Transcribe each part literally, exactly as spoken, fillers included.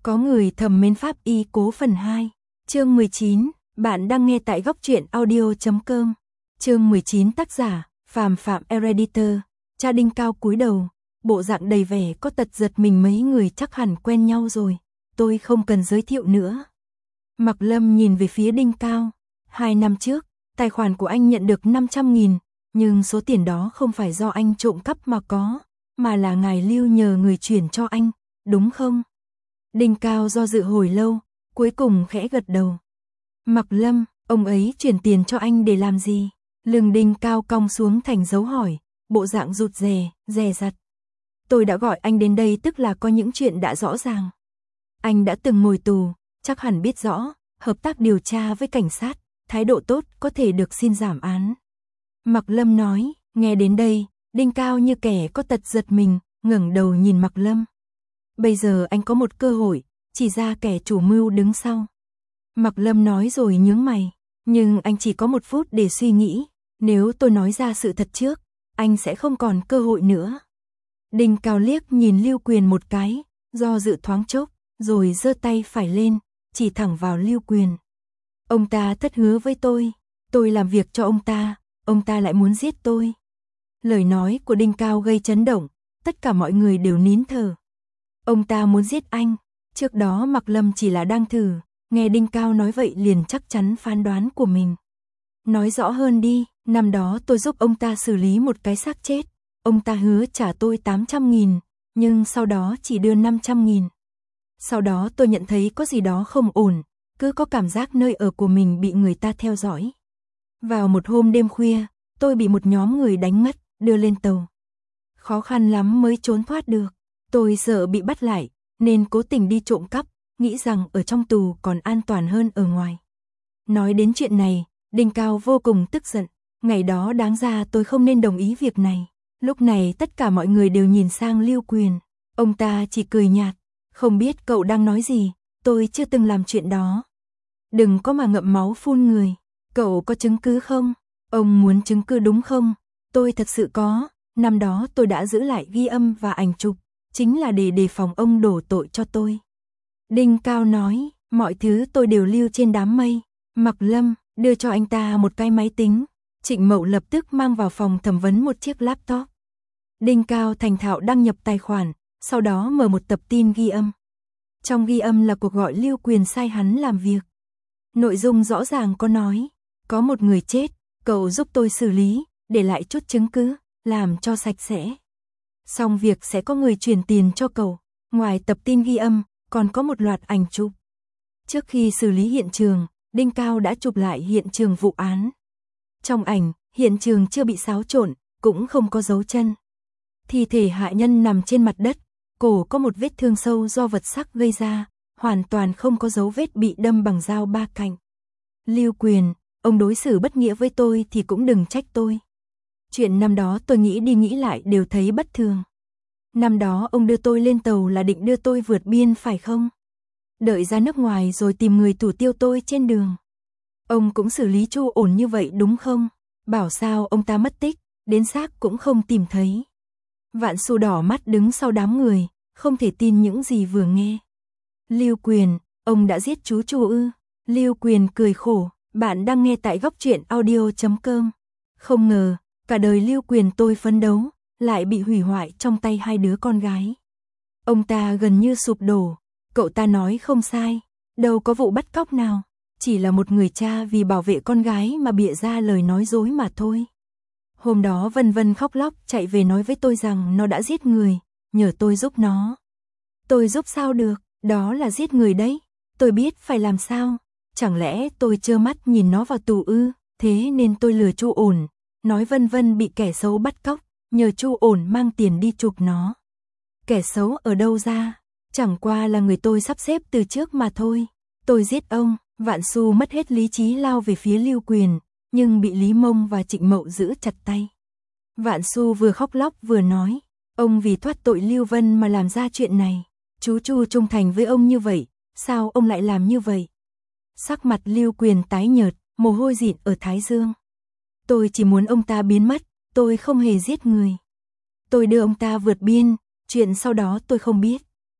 Có người thầm mến pháp y cố phần hai, chương mười chín, bạn đang nghe tại góc truyện audio chấm com. Chương mười chín tác giả, Phàm Phạm Editor. Cha Đinh Cao cúi đầu, bộ dạng đầy vẻ có tật giật mình, mấy người chắc hẳn quen nhau rồi, tôi không cần giới thiệu nữa. Mạc Lâm nhìn về phía Đinh Cao, hai năm trước, tài khoản của anh nhận được năm trăm nghìn, nhưng số tiền đó không phải do anh trộm cắp mà có, mà là ngài Lưu nhờ người chuyển cho anh, đúng không? Đinh Cao do dự hồi lâu, cuối cùng khẽ gật đầu. Mạc Lâm, ông ấy chuyển tiền cho anh để làm gì? Lưng Đinh Cao cong xuống thành dấu hỏi, bộ dạng rụt rè, dè dặt. Tôi đã gọi anh đến đây tức là có những chuyện đã rõ ràng. Anh đã từng ngồi tù, chắc hẳn biết rõ, hợp tác điều tra với cảnh sát, thái độ tốt có thể được xin giảm án. Mạc Lâm nói, nghe đến đây, Đinh Cao như kẻ có tật giật mình, ngẩng đầu nhìn Mạc Lâm. Bây giờ anh có một cơ hội, chỉ ra kẻ chủ mưu đứng sau. Mạc Lâm nói rồi nhướng mày, nhưng anh chỉ có một phút để suy nghĩ, nếu tôi nói ra sự thật trước, anh sẽ không còn cơ hội nữa. Đinh Cao liếc nhìn Lưu Quyền một cái, do dự thoáng chốc, rồi giơ tay phải lên, chỉ thẳng vào Lưu Quyền. Ông ta thất hứa với tôi, tôi làm việc cho ông ta, ông ta lại muốn giết tôi. Lời nói của Đinh Cao gây chấn động, tất cả mọi người đều nín thở. Ông ta muốn giết anh, trước đó Mạc Lâm chỉ là đang thử, nghe Đinh Cao nói vậy liền chắc chắn phán đoán của mình. Nói rõ hơn đi, năm đó tôi giúp ông ta xử lý một cái xác chết, ông ta hứa trả tôi tám trăm nghìn, nhưng sau đó chỉ đưa năm trăm nghìn. Sau đó tôi nhận thấy có gì đó không ổn, cứ có cảm giác nơi ở của mình bị người ta theo dõi. Vào một hôm đêm khuya, tôi bị một nhóm người đánh ngất, đưa lên tàu. Khó khăn lắm mới trốn thoát được. Tôi sợ bị bắt lại, nên cố tình đi trộm cắp, nghĩ rằng ở trong tù còn an toàn hơn ở ngoài. Nói đến chuyện này, Đinh Cao vô cùng tức giận. Ngày đó đáng ra tôi không nên đồng ý việc này. Lúc này tất cả mọi người đều nhìn sang Lưu Quyền. Ông ta chỉ cười nhạt. Không biết cậu đang nói gì, tôi chưa từng làm chuyện đó. Đừng có mà ngậm máu phun người. Cậu có chứng cứ không? Ông muốn chứng cứ đúng không? Tôi thật sự có. Năm đó tôi đã giữ lại ghi âm và ảnh chụp, chính là để đề phòng ông đổ tội cho tôi. Đinh Cao nói, mọi thứ tôi đều lưu trên đám mây. Mạc Lâm đưa cho anh ta một cái máy tính. Trịnh Mậu lập tức mang vào phòng thẩm vấn một chiếc laptop. Đinh Cao thành thạo đăng nhập tài khoản, sau đó mở một tập tin ghi âm. Trong ghi âm là cuộc gọi Lưu Quyền sai hắn làm việc. Nội dung rõ ràng có nói, có một người chết, cậu giúp tôi xử lý, để lại chút chứng cứ, làm cho sạch sẽ. Xong việc sẽ có người chuyển tiền cho cậu. Ngoài tập tin ghi âm, còn có một loạt ảnh chụp. Trước khi xử lý hiện trường, Đinh Cao đã chụp lại hiện trường vụ án. Trong ảnh, hiện trường chưa bị xáo trộn, cũng không có dấu chân. Thi thể hại nhân nằm trên mặt đất, cổ có một vết thương sâu do vật sắc gây ra, hoàn toàn không có dấu vết bị đâm bằng dao ba cạnh. Lưu Quyền, ông đối xử bất nghĩa với tôi thì cũng đừng trách tôi. Chuyện năm đó tôi nghĩ đi nghĩ lại đều thấy bất thường. Năm đó ông đưa tôi lên tàu là định đưa tôi vượt biên phải không? Đợi ra nước ngoài rồi tìm người thủ tiêu tôi trên đường. Ông cũng xử lý chu ổn như vậy đúng không? Bảo sao ông ta mất tích, đến xác cũng không tìm thấy. Vạn Xu đỏ mắt đứng sau đám người, không thể tin những gì vừa nghe. Lưu Quyền, ông đã giết chú Chu ư? Lưu Quyền cười khổ, bạn đang nghe tại góc truyện audio chấm com. Không ngờ, cả đời Lưu Quyền tôi phấn đấu, lại bị hủy hoại trong tay hai đứa con gái. Ông ta gần như sụp đổ, cậu ta nói không sai, đâu có vụ bắt cóc nào, chỉ là một người cha vì bảo vệ con gái mà bịa ra lời nói dối mà thôi. Hôm đó Vân Vân khóc lóc chạy về nói với tôi rằng nó đã giết người, nhờ tôi giúp nó. Tôi giúp sao được, đó là giết người đấy, tôi biết phải làm sao, chẳng lẽ tôi trơ mắt nhìn nó vào tù ư, thế nên tôi lừa Chu Ổn, nói Vân Vân bị kẻ xấu bắt cóc, nhờ Chu Ổn mang tiền đi chuộc nó. Kẻ xấu ở đâu ra, chẳng qua là người tôi sắp xếp từ trước mà thôi. Tôi giết ông. Vạn Xu mất hết lý trí lao về phía Lưu Quyền, nhưng bị Lý Mông và Trịnh Mậu giữ chặt tay. Vạn Xu vừa khóc lóc vừa nói, ông vì thoát tội Lưu Vân mà làm ra chuyện này. Chú Chu trung thành với ông như vậy, sao ông lại làm như vậy? Sắc mặt Lưu Quyền tái nhợt, mồ hôi dịn ở thái dương. Tôi chỉ muốn ông ta biến mất, tôi không hề giết người. Tôi đưa ông ta vượt biên, chuyện sau đó tôi không biết.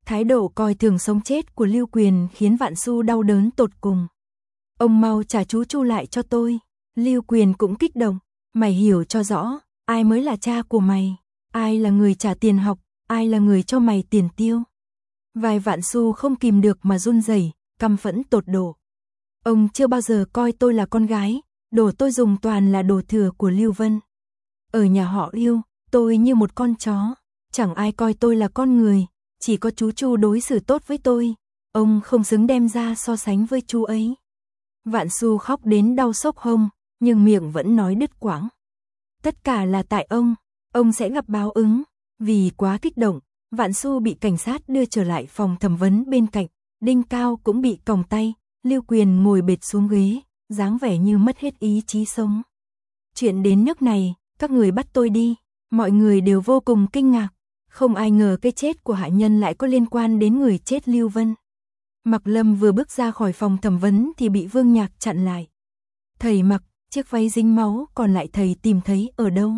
Thái độ coi thường sống chết của Lưu Quyền khiến Vạn Xu đau đớn tột cùng. Ông mau trả chú Chu lại cho tôi. Lưu Quyền cũng kích động. Mày hiểu cho rõ, ai mới là cha của mày? Ai là người trả tiền học? Ai là người cho mày tiền tiêu? Vai Vạn Xu không kìm được mà run rẩy, căm phẫn tột độ. Ông chưa bao giờ coi tôi là con gái, đồ tôi dùng toàn là đồ thừa của Lưu Vân. Ở nhà họ Lưu, tôi như một con chó, chẳng ai coi tôi là con người, chỉ có chú Chu đối xử tốt với tôi, ông không xứng đem ra so sánh với chú ấy. Vạn Xu khóc đến đau xốc hông, nhưng miệng vẫn nói đứt quãng. Tất cả là tại ông, ông sẽ gặp báo ứng. Vì quá kích động, Vạn Xu bị cảnh sát đưa trở lại phòng thẩm vấn bên cạnh, Đinh Cao cũng bị còng tay, Lưu Quyền ngồi bệt xuống ghế, dáng vẻ như mất hết ý chí sống. Chuyện đến nước này, các người bắt tôi đi, mọi người đều vô cùng kinh ngạc, không ai ngờ cái chết của hạ nhân lại có liên quan đến người chết Lưu Vân. Mạc Lâm vừa bước ra khỏi phòng thẩm vấn thì bị Vương Nhạc chặn lại. Thầy Mạc, chiếc váy dính máu còn lại thầy tìm thấy ở đâu?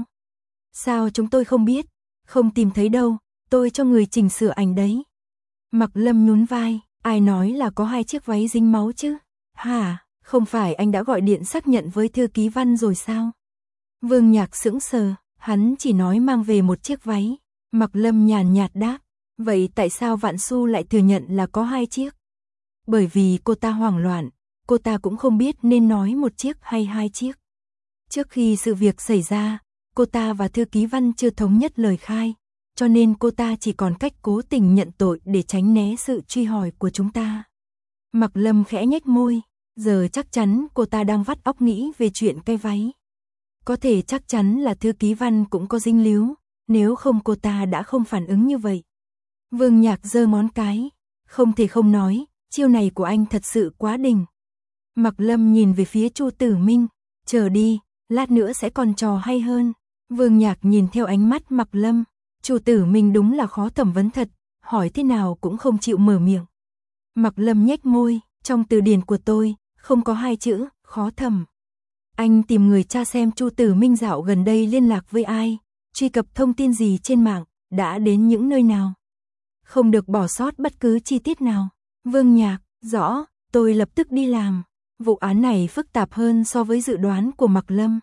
Sao chúng tôi không biết? Không tìm thấy đâu, tôi cho người chỉnh sửa ảnh đấy. Mạc Lâm nhún vai, ai nói là có hai chiếc váy dính máu chứ? Hả, không phải anh đã gọi điện xác nhận với thư ký Văn rồi sao? Vương Nhạc sững sờ, hắn chỉ nói mang về một chiếc váy. Mạc Lâm nhàn nhạt đáp, vậy tại sao Vạn Xu lại thừa nhận là có hai chiếc? Bởi vì cô ta hoảng loạn, cô ta cũng không biết nên nói một chiếc hay hai chiếc. Trước khi sự việc xảy ra, cô ta và thư ký Văn chưa thống nhất lời khai, cho nên cô ta chỉ còn cách cố tình nhận tội để tránh né sự truy hỏi của chúng ta. Mạc Lâm khẽ nhếch môi, giờ chắc chắn cô ta đang vắt óc nghĩ về chuyện cái váy. Có thể chắc chắn là thư ký Văn cũng có dính líu, nếu không cô ta đã không phản ứng như vậy. Vương Nhạc giơ ngón cái, không thể không nói, chiêu này của anh thật sự quá đỉnh. Mạc Lâm nhìn về phía Chu Tử Minh, chờ đi, lát nữa sẽ còn trò hay hơn. Vương Nhạc nhìn theo ánh mắt Mạc Lâm, Chu Tử Minh đúng là khó thẩm vấn thật, hỏi thế nào cũng không chịu mở miệng. Mạc Lâm nhếch môi, trong từ điển của tôi, không có hai chữ, khó thẩm. Anh tìm người tra xem Chu Tử Minh dạo gần đây liên lạc với ai, truy cập thông tin gì trên mạng, đã đến những nơi nào. Không được bỏ sót bất cứ chi tiết nào. Vương Nhạc, rõ, tôi lập tức đi làm. Vụ án này phức tạp hơn so với dự đoán của Mạc Lâm.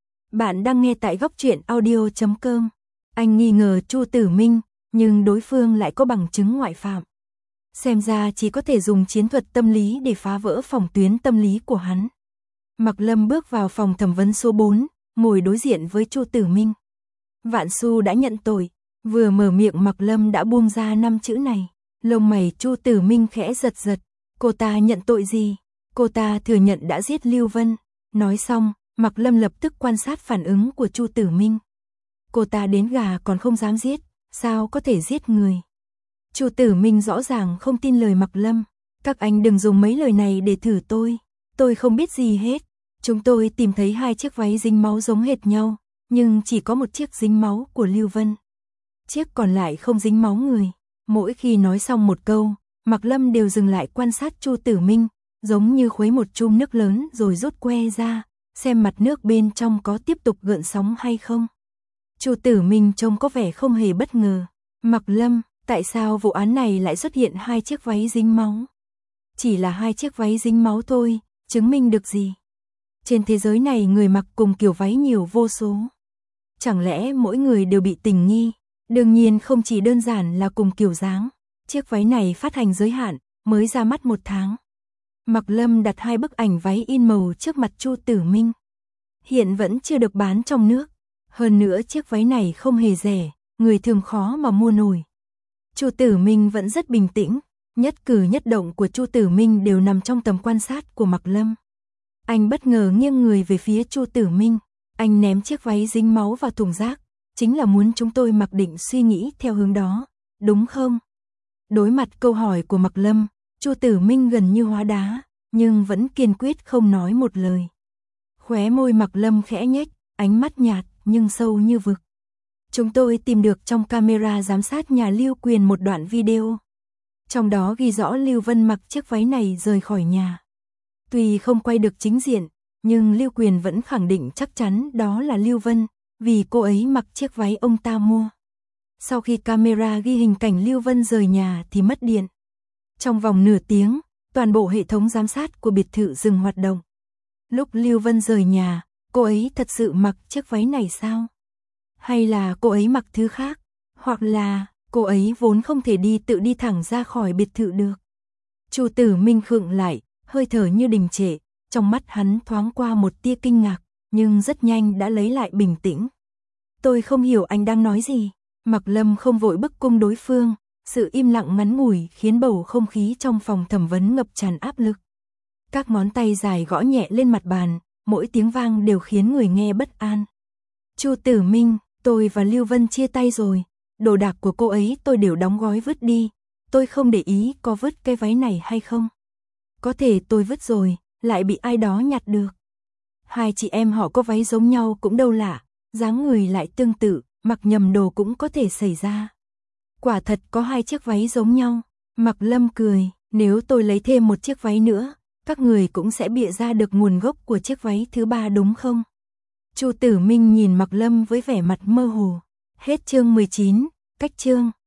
Bạn đang nghe tại góc truyện audio chấm com. Anh nghi ngờ Chu Tử Minh, nhưng đối phương lại có bằng chứng ngoại phạm. Xem ra chỉ có thể dùng chiến thuật tâm lý để phá vỡ phòng tuyến tâm lý của hắn. Mạc Lâm bước vào phòng thẩm vấn số bốn, ngồi đối diện với Chu Tử Minh. Vạn Xu đã nhận tội, vừa mở miệng Mạc Lâm đã buông ra năm chữ này. Lông mày Chu Tử Minh khẽ giật giật, cô ta nhận tội gì? Cô ta thừa nhận đã giết Lưu Vân. Nói xong, Mạc Lâm lập tức quan sát phản ứng của Chu Tử Minh. Cô ta đến gà còn không dám giết, sao có thể giết người? Chu Tử Minh rõ ràng không tin lời Mạc Lâm. Các anh đừng dùng mấy lời này để thử tôi. Tôi không biết gì hết. Chúng tôi tìm thấy hai chiếc váy dính máu giống hệt nhau, nhưng chỉ có một chiếc dính máu của Lưu Vân. Chiếc còn lại không dính máu người. Mỗi khi nói xong một câu, Mạc Lâm đều dừng lại quan sát Chu Tử Minh, giống như khuấy một chum nước lớn rồi rút que ra, xem mặt nước bên trong có tiếp tục gợn sóng hay không. Chu Tử Minh trông có vẻ không hề bất ngờ. Mạc Lâm, tại sao vụ án này lại xuất hiện hai chiếc váy dính máu? Chỉ là hai chiếc váy dính máu thôi, chứng minh được gì? Trên thế giới này người mặc cùng kiểu váy nhiều vô số. Chẳng lẽ mỗi người đều bị tình nghi? Đương nhiên không chỉ đơn giản là cùng kiểu dáng. Chiếc váy này phát hành giới hạn, mới ra mắt một tháng. Mạc Lâm đặt hai bức ảnh váy in màu trước mặt Chu Tử Minh. Hiện vẫn chưa được bán trong nước. Hơn nữa chiếc váy này không hề rẻ, người thường khó mà mua nổi. Chu Tử Minh vẫn rất bình tĩnh, nhất cử nhất động của Chu Tử Minh đều nằm trong tầm quan sát của Mạc Lâm. Anh bất ngờ nghiêng người về phía Chu Tử Minh, anh ném chiếc váy dính máu vào thùng rác, chính là muốn chúng tôi mặc định suy nghĩ theo hướng đó, đúng không? Đối mặt câu hỏi của Mạc Lâm, Chu Tử Minh gần như hóa đá, nhưng vẫn kiên quyết không nói một lời. Khóe môi Mạc Lâm khẽ nhếch, ánh mắt nhạt nhưng sâu như vực. Chúng tôi tìm được trong camera giám sát nhà Lưu Quyền một đoạn video. Trong đó ghi rõ Lưu Vân mặc chiếc váy này rời khỏi nhà. Tuy không quay được chính diện, nhưng Lưu Quyền vẫn khẳng định chắc chắn đó là Lưu Vân, vì cô ấy mặc chiếc váy ông ta mua. Sau khi camera ghi hình cảnh Lưu Vân rời nhà thì mất điện. Trong vòng nửa tiếng, toàn bộ hệ thống giám sát của biệt thự dừng hoạt động. Lúc Lưu Vân rời nhà, cô ấy thật sự mặc chiếc váy này sao? Hay là cô ấy mặc thứ khác? Hoặc là cô ấy vốn không thể đi tự đi thẳng ra khỏi biệt thự được? Chu Tử Minh khựng lại, hơi thở như đình trệ, trong mắt hắn thoáng qua một tia kinh ngạc, nhưng rất nhanh đã lấy lại bình tĩnh. Tôi không hiểu anh đang nói gì. Mạc Lâm không vội bức cung đối phương, sự im lặng ngắn ngủi khiến bầu không khí trong phòng thẩm vấn ngập tràn áp lực. Các ngón tay dài gõ nhẹ lên mặt bàn, mỗi tiếng vang đều khiến người nghe bất an. Chu Tử Minh, tôi và Lưu Vân chia tay rồi, đồ đạc của cô ấy tôi đều đóng gói vứt đi, tôi không để ý có vứt cái váy này hay không. Có thể tôi vứt rồi, lại bị ai đó nhặt được. Hai chị em họ có váy giống nhau cũng đâu lạ, dáng người lại tương tự, mặc nhầm đồ cũng có thể xảy ra. Quả thật có hai chiếc váy giống nhau. Mạc Lâm cười, nếu tôi lấy thêm một chiếc váy nữa, các người cũng sẽ bịa ra được nguồn gốc của chiếc váy thứ ba đúng không? Chu Tử Minh nhìn Mạc Lâm với vẻ mặt mơ hồ. Hết chương mười chín, cách chương.